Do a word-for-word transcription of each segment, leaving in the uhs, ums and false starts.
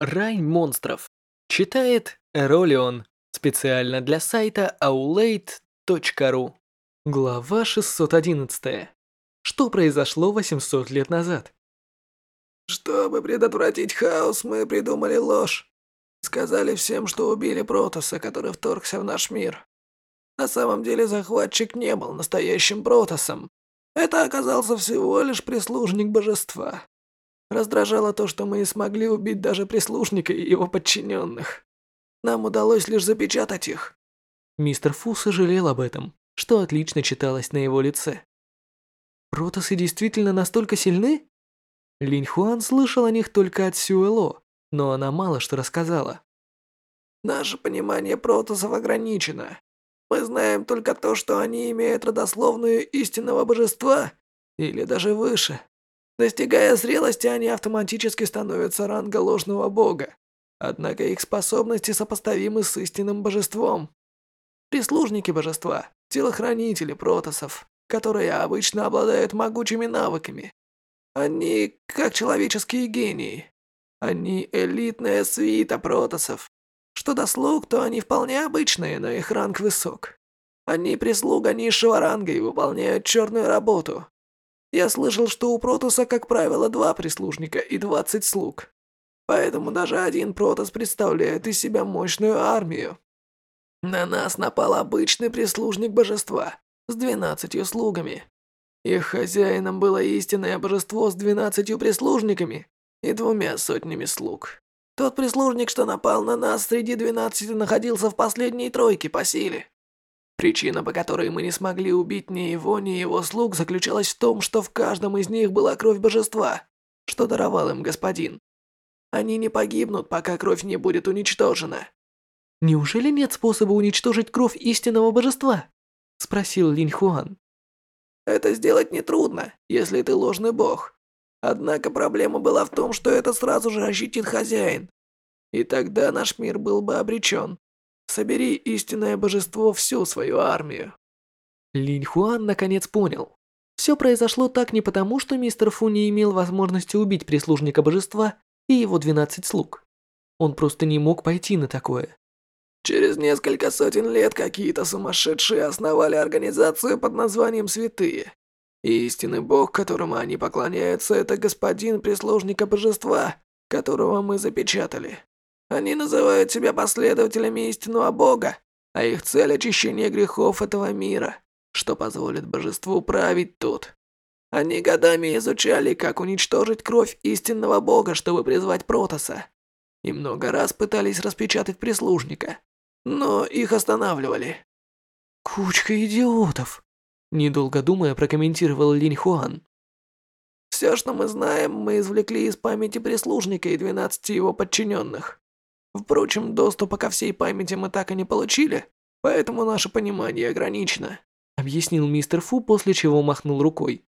Рай монстров. Читает Эролион. Специально для сайта аулейт точка ру. Глава шестьсот одиннадцать. Что произошло восемьсот лет назад? Чтобы предотвратить хаос, мы придумали ложь. Сказали всем, что убили Протоса, который вторгся в наш мир. На самом деле захватчик не был настоящим Протосом. Это оказался всего лишь прислужник божества. Раздражало то, что мы не смогли убить даже прислужника и его подчиненных. Нам удалось лишь запечатать их. Мистер Фу сожалел об этом, что отлично читалось на его лице. Протосы действительно настолько сильны? Линь Хуан слышал о них только от Сюэло, но она мало что рассказала. Наше понимание протосов ограничено. Мы знаем только то, что они имеют родословную истинного божества, или даже выше. Достигая зрелости, они автоматически становятся ранга ложного бога. Однако их способности сопоставимы с истинным божеством. Прислужники божества, телохранители протосов, которые обычно обладают могучими навыками. Они как человеческие гении. Они элитная свита протосов. Что до слуг, то они вполне обычные, но их ранг высок. Они прислуга низшего ранга и выполняют черную работу. Я слышал, что у протоса, как правило, два прислужника и двадцать слуг. Поэтому даже один протос представляет из себя мощную армию. На нас напал обычный прислужник божества с двенадцатью слугами. Их хозяином было истинное божество с двенадцатью прислужниками и двумя сотнями слуг. Тот прислужник, что напал на нас среди двенадцати, находился в последней тройке по силе. Причина, по которой мы не смогли убить ни его, ни его слуг, заключалась в том, что в каждом из них была кровь божества, что даровал им господин. Они не погибнут, пока кровь не будет уничтожена. Неужели нет способа уничтожить кровь истинного божества? Спросил Линь Хуан. Это сделать нетрудно, если ты ложный бог. Однако проблема была в том, что это сразу же ощутит хозяин. И тогда наш мир был бы обречен. Собери истинное божество всю свою армию. Линь Хуан наконец понял. Все произошло так не потому, что мистер Фу не имел возможности убить прислужника божества и его двенадцать слуг. Он просто не мог пойти на такое. Через несколько сотен лет какие-то сумасшедшие основали организацию под названием «Святые». И истинный бог, которому они поклоняются, это господин прислужника божества, которого мы запечатали. Они называют себя последователями истинного бога, а их цель — очищение грехов этого мира, что позволит божеству править тут. Они годами изучали, как уничтожить кровь истинного бога, чтобы призвать Протоса. И много раз пытались распечатать прислужника, но их останавливали. Кучка идиотов. Недолго думая, прокомментировал Линь Хуан. Все, что мы знаем, мы извлекли из памяти прислужника и двенадцати его подчиненных. Впрочем, доступа ко всей памяти мы так и не получили, поэтому наше понимание ограничено. Объяснил мистер Фу, после чего махнул рукой.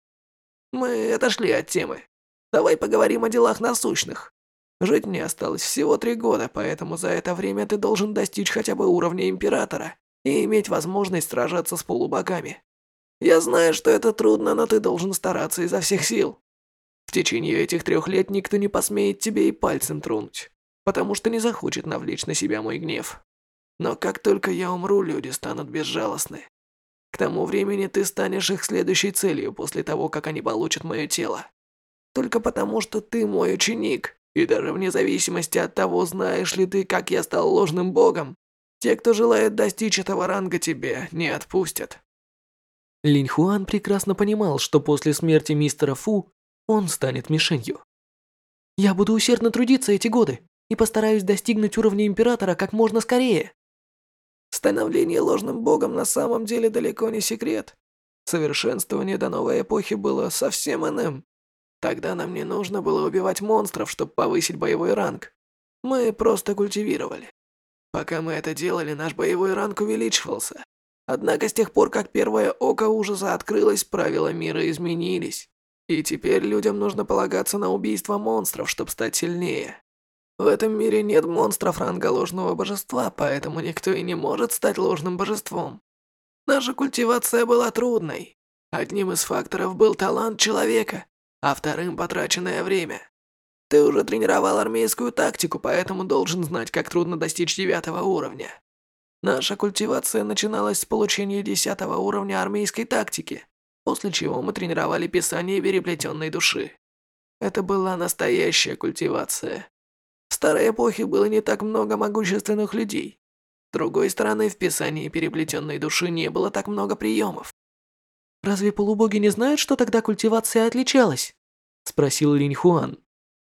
Мы отошли от темы. Давай поговорим о делах насущных. Жить мне осталось всего три года, поэтому за это время ты должен достичь хотя бы уровня императора и иметь возможность сражаться с полубогами. Я знаю, что это трудно, но ты должен стараться изо всех сил. В течение этих трех лет никто не посмеет тебе и пальцем тронуть, потому что не захочет навлечь на себя мой гнев. Но как только я умру, люди станут безжалостны. К тому времени ты станешь их следующей целью после того, как они получат мое тело. Только потому, что ты мой ученик, и даже вне зависимости от того, знаешь ли ты, как я стал ложным богом, те, кто желает достичь этого ранга, тебе не отпустят. Линь Хуан прекрасно понимал, что после смерти мистера Фу он станет мишенью. «Я буду усердно трудиться эти годы и постараюсь достигнуть уровня императора как можно скорее». Становление ложным богом на самом деле далеко не секрет. Совершенствование до новой эпохи было совсем иным. Тогда нам не нужно было убивать монстров, чтобы повысить боевой ранг. Мы просто культивировали. Пока мы это делали, наш боевой ранг увеличивался. Однако с тех пор, как первое око ужаса открылось, правила мира изменились. И теперь людям нужно полагаться на убийство монстров, чтобы стать сильнее. В этом мире нет монстров ранга ложного божества, поэтому никто и не может стать ложным божеством. Наша культивация была трудной. Одним из факторов был талант человека, а вторым — потраченное время. Ты уже тренировал армейскую тактику, поэтому должен знать, как трудно достичь девятого уровня. Наша культивация начиналась с получения десятого уровня армейской тактики, после чего мы тренировали писание переплетенной души. Это была настоящая культивация. В старой эпохе было не так много могущественных людей. С другой стороны, в писании переплетенной души не было так много приемов. «Разве полубоги не знают, что тогда культивация отличалась?» – спросил Линь Хуан.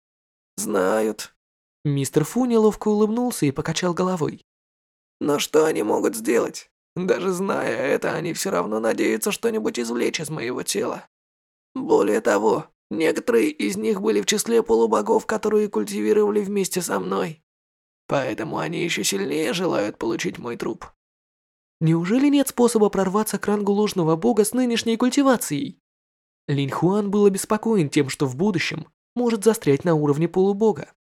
Знают. Мистер Фу неловко улыбнулся и покачал головой. Но что они могут сделать? Даже зная это, они все равно надеются что-нибудь извлечь из моего тела. Более того, некоторые из них были в числе полубогов, которые культивировали вместе со мной. Поэтому они еще сильнее желают получить мой труп. Неужели нет способа прорваться к рангу ложного бога с нынешней культивацией? Линь Хуан был обеспокоен тем, что в будущем может застрять на уровне полубога.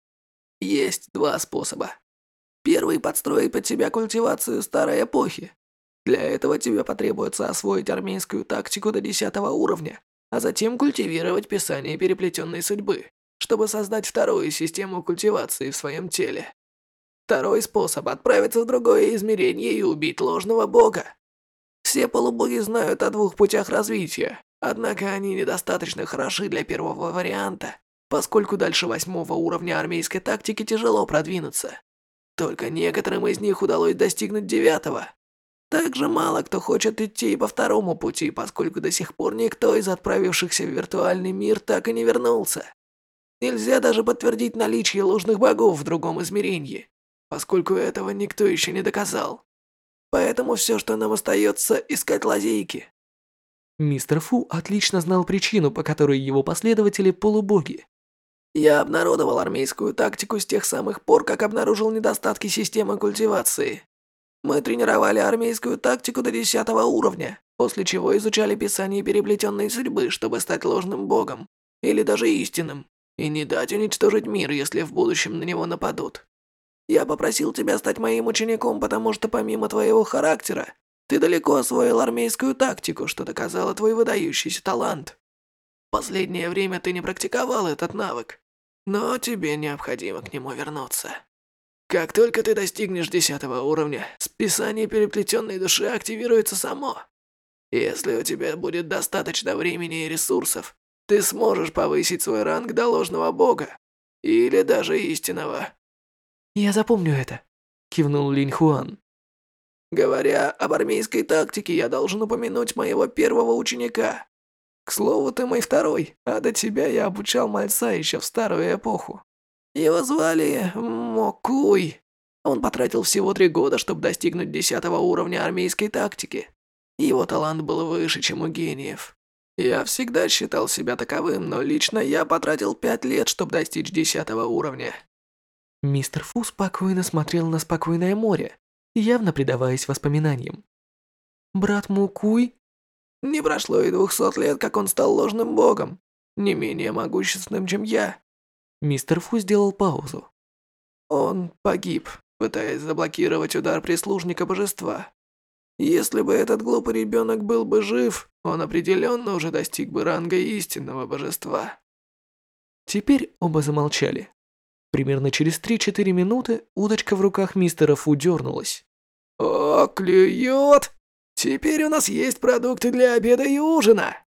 Есть два способа. Первый – подстроить под себя культивацию старой эпохи. Для этого тебе потребуется освоить армейскую тактику до десятого уровня, а затем культивировать писание переплетенной судьбы, чтобы создать вторую систему культивации в своем теле. Второй способ – отправиться в другое измерение и убить ложного бога. Все полубоги знают о двух путях развития, однако они недостаточно хороши для первого варианта, поскольку дальше восьмого уровня армейской тактики тяжело продвинуться. Только некоторым из них удалось достигнуть девятого. Также мало кто хочет идти и по второму пути, поскольку до сих пор никто из отправившихся в виртуальный мир так и не вернулся. Нельзя даже подтвердить наличие ложных богов в другом измерении, поскольку этого никто еще не доказал. Поэтому все, что нам остается, искать лазейки. Мистер Фу отлично знал причину, по которой его последователи полубоги. Я обнародовал армейскую тактику с тех самых пор, как обнаружил недостатки системы культивации. Мы тренировали армейскую тактику до десятого уровня, после чего изучали писание переплетенной судьбы, чтобы стать ложным богом, или даже истинным, и не дать уничтожить мир, если в будущем на него нападут. Я попросил тебя стать моим учеником, потому что помимо твоего характера, ты далеко освоил армейскую тактику, что доказало твой выдающийся талант. В последнее время ты не практиковал этот навык, но тебе необходимо к нему вернуться. Как только ты достигнешь десятого уровня, списание переплетенной души активируется само. Если у тебя будет достаточно времени и ресурсов, ты сможешь повысить свой ранг до ложного бога, или даже истинного. «Я запомню это», – кивнул Линь Хуан. Говоря об армейской тактике, я должен упомянуть моего первого ученика. К слову, ты мой второй, а до тебя я обучал мальца еще в старую эпоху. Его звали Мокуй. Он потратил всего три года, чтобы достигнуть десятого уровня армейской тактики. Его талант был выше, чем у гениев. Я всегда считал себя таковым, но лично я потратил пять лет, чтобы достичь десятого уровня. Мистер Фу спокойно смотрел на спокойное море, явно предаваясь воспоминаниям. Брат Мукуй? Не прошло и двухсот лет, как он стал ложным богом, не менее могущественным, чем я. Мистер Фу сделал паузу. Он погиб, пытаясь заблокировать удар прислужника божества. Если бы этот глупый ребенок был бы жив, он определенно уже достиг бы ранга истинного божества. Теперь оба замолчали. Примерно через три-четыре минуты удочка в руках мистера Фу дернулась. «О, клюет! Теперь у нас есть продукты для обеда и ужина!»